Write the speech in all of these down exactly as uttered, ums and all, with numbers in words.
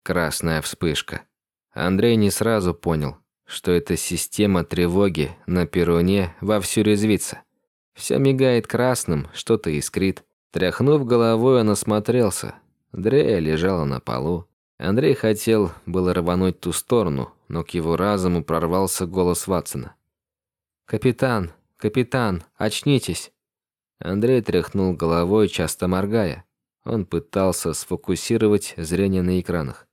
Красная вспышка. Андрей не сразу понял, что эта система тревоги на перроне вовсю резвится. Все мигает красным, что-то искрит. Тряхнув головой, он осмотрелся. Дрея лежала на полу. Андрей хотел было рвануть в ту сторону, но к его разуму прорвался голос Ватсона. «Капитан, капитан, очнитесь!» Андрей тряхнул головой, часто моргая. Он пытался сфокусировать зрение на экранах.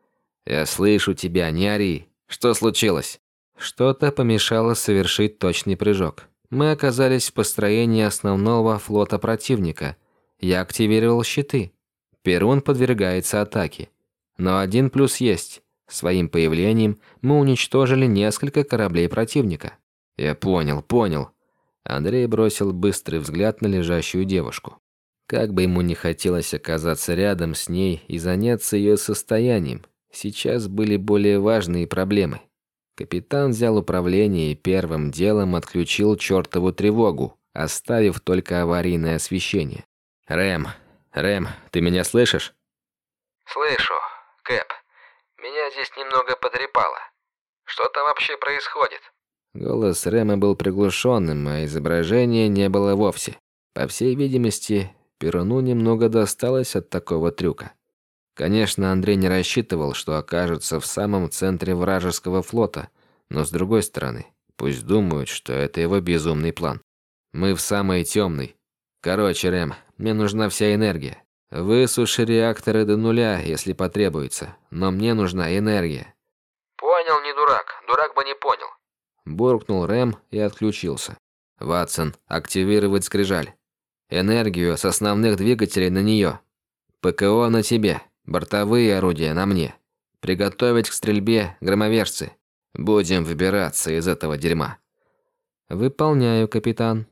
«Я слышу тебя, не ори. Что случилось?» Что-то помешало совершить точный прыжок. Мы оказались в построении основного флота противника. Я активировал щиты. Перун подвергается атаке. Но один плюс есть. Своим появлением мы уничтожили несколько кораблей противника. Я понял, понял. Андрей бросил быстрый взгляд на лежащую девушку. Как бы ему не хотелось оказаться рядом с ней и заняться ее состоянием, сейчас были более важные проблемы. Капитан взял управление и первым делом отключил чертову тревогу, оставив только аварийное освещение. «Рэм, Рэм, ты меня слышишь?» «Слышу, Кэп. Меня здесь немного потрепало. Что-то вообще происходит?» Голос Рэма был приглушенным, а изображения не было вовсе. По всей видимости, Перуну немного досталось от такого трюка. Конечно, Андрей не рассчитывал, что окажется в самом центре вражеского флота, но с другой стороны, пусть думают, что это его безумный план. Мы в самой темной. Короче, Рэм, мне нужна вся энергия. Высуши реакторы до нуля, если потребуется, но мне нужна энергия. «Понял, не дурак. Дурак бы не понял». Буркнул Рэм и отключился. «Ватсон, активировать скрижаль. Энергию с основных двигателей на нее. ПКО на тебе. Бортовые орудия на мне. Приготовить к стрельбе громовержцы. Будем выбираться из этого дерьма». «Выполняю, капитан».